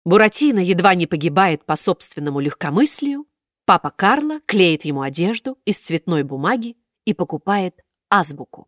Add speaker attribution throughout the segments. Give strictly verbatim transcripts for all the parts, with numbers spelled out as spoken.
Speaker 1: Буратино едва не погибает по собственному легкомыслию. Папа Карло клеит ему одежду из цветной бумаги и покупает азбуку.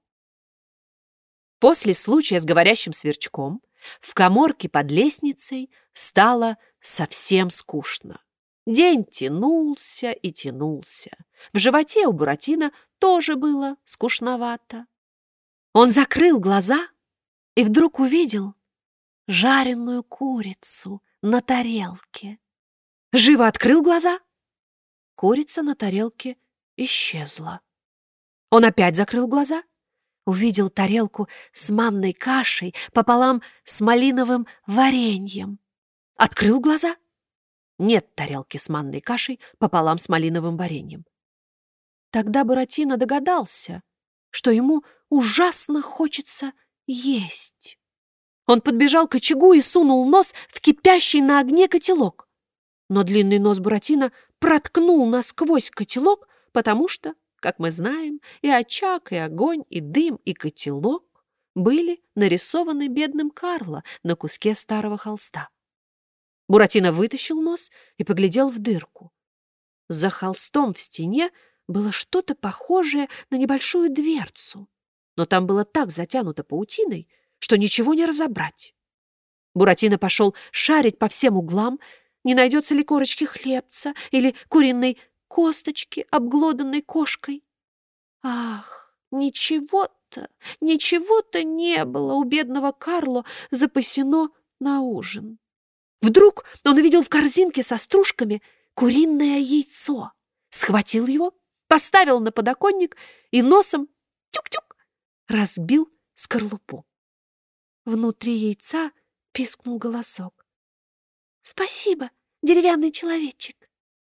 Speaker 1: После случая с говорящим сверчком в каморке под лестницей стало совсем скучно. День тянулся и тянулся. В животе у Буратино тоже было скучновато. Он закрыл глаза и вдруг увидел жареную курицу на тарелке. Живо открыл глаза. Курица на тарелке исчезла. Он опять закрыл глаза, увидел тарелку с манной кашей пополам с малиновым вареньем. Открыл глаза. Нет тарелки с манной кашей пополам с малиновым вареньем. Тогда Буратино догадался, что ему ужасно хочется есть. Он подбежал к очагу и сунул нос в кипящий на огне котелок. Но длинный нос Буратино проткнул насквозь котелок, потому что, как мы знаем, и очаг, и огонь, и дым, и котелок были нарисованы бедным Карло на куске старого холста. Буратино вытащил нос и поглядел в дырку. За холстом в стене было что-то похожее на небольшую дверцу, но там было так затянуто паутиной, что ничего не разобрать. Буратино пошел шарить по всем углам, не найдется ли корочки хлебца или куриной косточки, обглоданной кошкой. Ах, ничего-то, ничего-то не было у бедного Карло запасено на ужин. Вдруг он увидел в корзинке со стружками куриное яйцо, схватил его, поставил на подоконник и носом тюк-тюк разбил скорлупу. Внутри яйца пискнул голосок. «Спасибо, деревянный человечек!»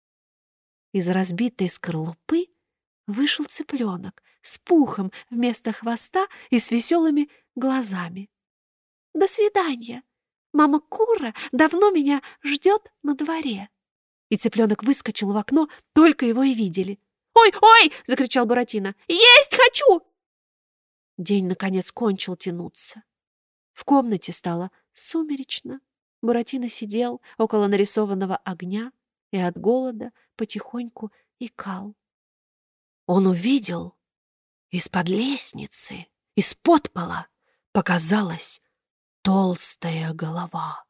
Speaker 1: Из разбитой скорлупы вышел цыпленок с пухом вместо хвоста и с веселыми глазами. «До свидания! Мама Кура давно меня ждет на дворе!» И цыпленок выскочил в окно, только его и видели. «Ой, ой!» — закричал Буратино. «Есть хочу!» День, наконец, кончил тянуться. В комнате стало сумеречно. Буратино сидел около нарисованного огня и от голода потихоньку икал. Он увидел, из-под лестницы, из-под пола показалась толстая голова.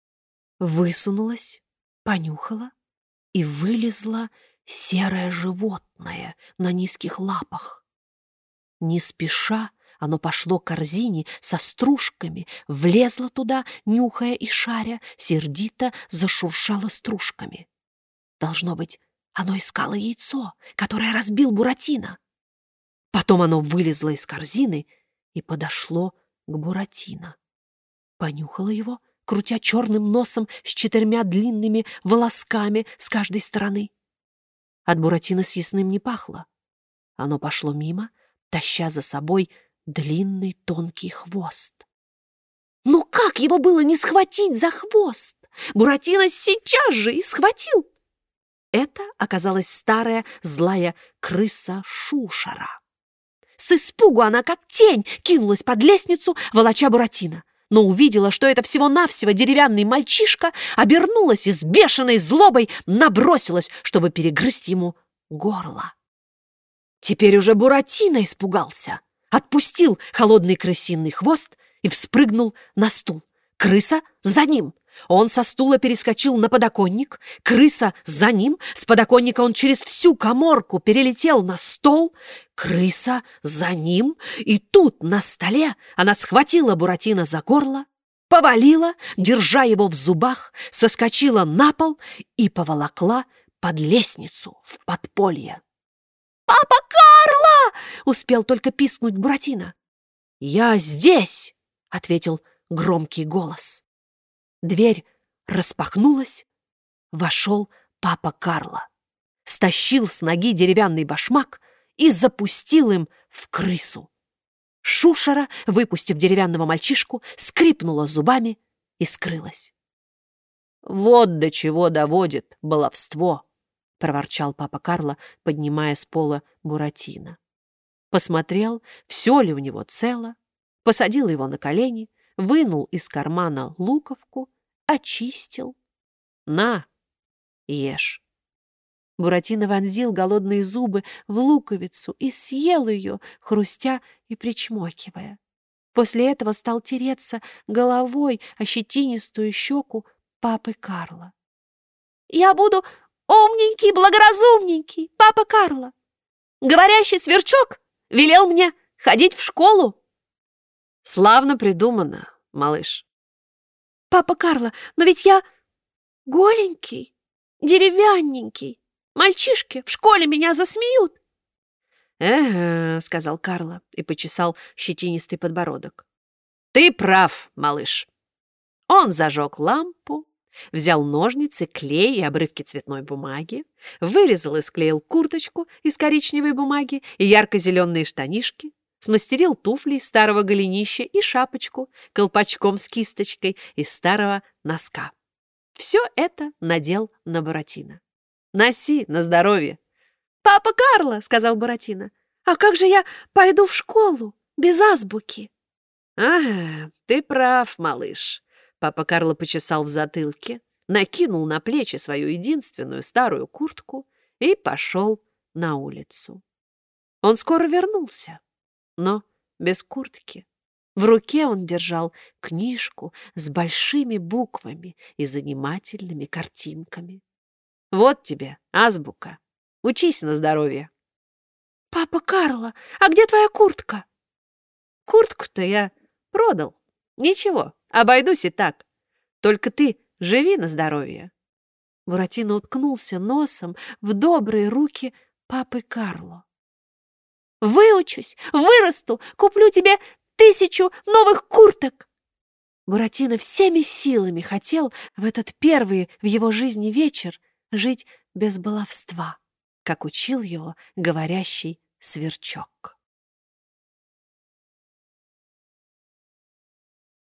Speaker 1: Высунулась, понюхала и вылезла серое животное на низких лапах. Не спеша оно пошло к корзине со стружками, влезло туда, нюхая и шаря, сердито зашуршало стружками. Должно быть, оно искало яйцо, которое разбил Буратино. Потом оно вылезло из корзины и подошло к Буратино. Понюхало его, крутя черным носом с четырьмя длинными волосками с каждой стороны. От Буратино съестным не пахло. Оно пошло мимо, таща за собой длинный тонкий хвост. Ну как его было не схватить за хвост? Буратино сейчас же и схватил. Это оказалась старая злая крыса Шушера. С испугу она, как тень, кинулась под лестницу, волоча Буратино, но увидела, что это всего-навсего деревянный мальчишка, обернулась и с бешеной злобой набросилась, чтобы перегрызть ему горло. Теперь уже Буратино испугался, отпустил холодный крысиный хвост и вспрыгнул на стул. Крыса за ним. Он со стула перескочил на подоконник, крыса за ним, с подоконника он через всю каморку перелетел на стол, крыса за ним, и тут на столе она схватила Буратино за горло, повалила, держа его в зубах, соскочила на пол и поволокла под лестницу в подполье. «Папа Карло!» — успел только пискнуть Буратино. «Я здесь!» — ответил громкий голос. Дверь распахнулась, вошел папа Карло, стащил с ноги деревянный башмак и запустил им в крысу. Шушера, выпустив деревянного мальчишку, скрипнула зубами и скрылась. «Вот до чего доводит баловство!» — проворчал папа Карло, поднимая с пола Буратино. Посмотрел, все ли у него цело, посадил его на колени, вынул из кармана луковку, очистил На, ешь». Буратино вонзил голодные зубы в луковицу и съел ее, хрустя и причмокивая. После этого стал тереться головой о щетинистую щеку папы Карла. «Я буду умненький, благоразумненький, папа Карло. Говорящий сверчок велел мне ходить в школу». «Славно придумано, малыш». «Папа Карло, но ведь я голенький, деревянненький. Мальчишки в школе меня засмеют». «Ага», — сказал Карло и почесал щетинистый подбородок. «Ты прав, малыш». Он зажег лампу, взял ножницы, клей и обрывки цветной бумаги, вырезал и склеил курточку из коричневой бумаги и ярко-зеленые штанишки, смастерил туфли из старого голенища и шапочку колпачком с кисточкой из старого носка. Все это надел на Буратино. «Носи на здоровье». «Папа Карло», — сказал Буратино, — «а как же я пойду в школу без азбуки?» «Ага, ты прав, малыш». Папа Карло почесал в затылке, накинул на плечи свою единственную старую куртку и пошел на улицу. Он скоро вернулся, но без куртки. В руке он держал книжку с большими буквами и занимательными картинками. «Вот тебе азбука. Учись на здоровье». «Папа Карло, а где твоя куртка?» «Куртку-то я продал. Ничего, обойдусь и так. Только ты живи на здоровье». Буратино уткнулся носом в добрые руки папы Карло. «Выучусь, вырасту, куплю тебе тысячу новых курток!» Буратино всеми силами хотел в этот первый в его жизни вечер жить без баловства, как учил его говорящий сверчок.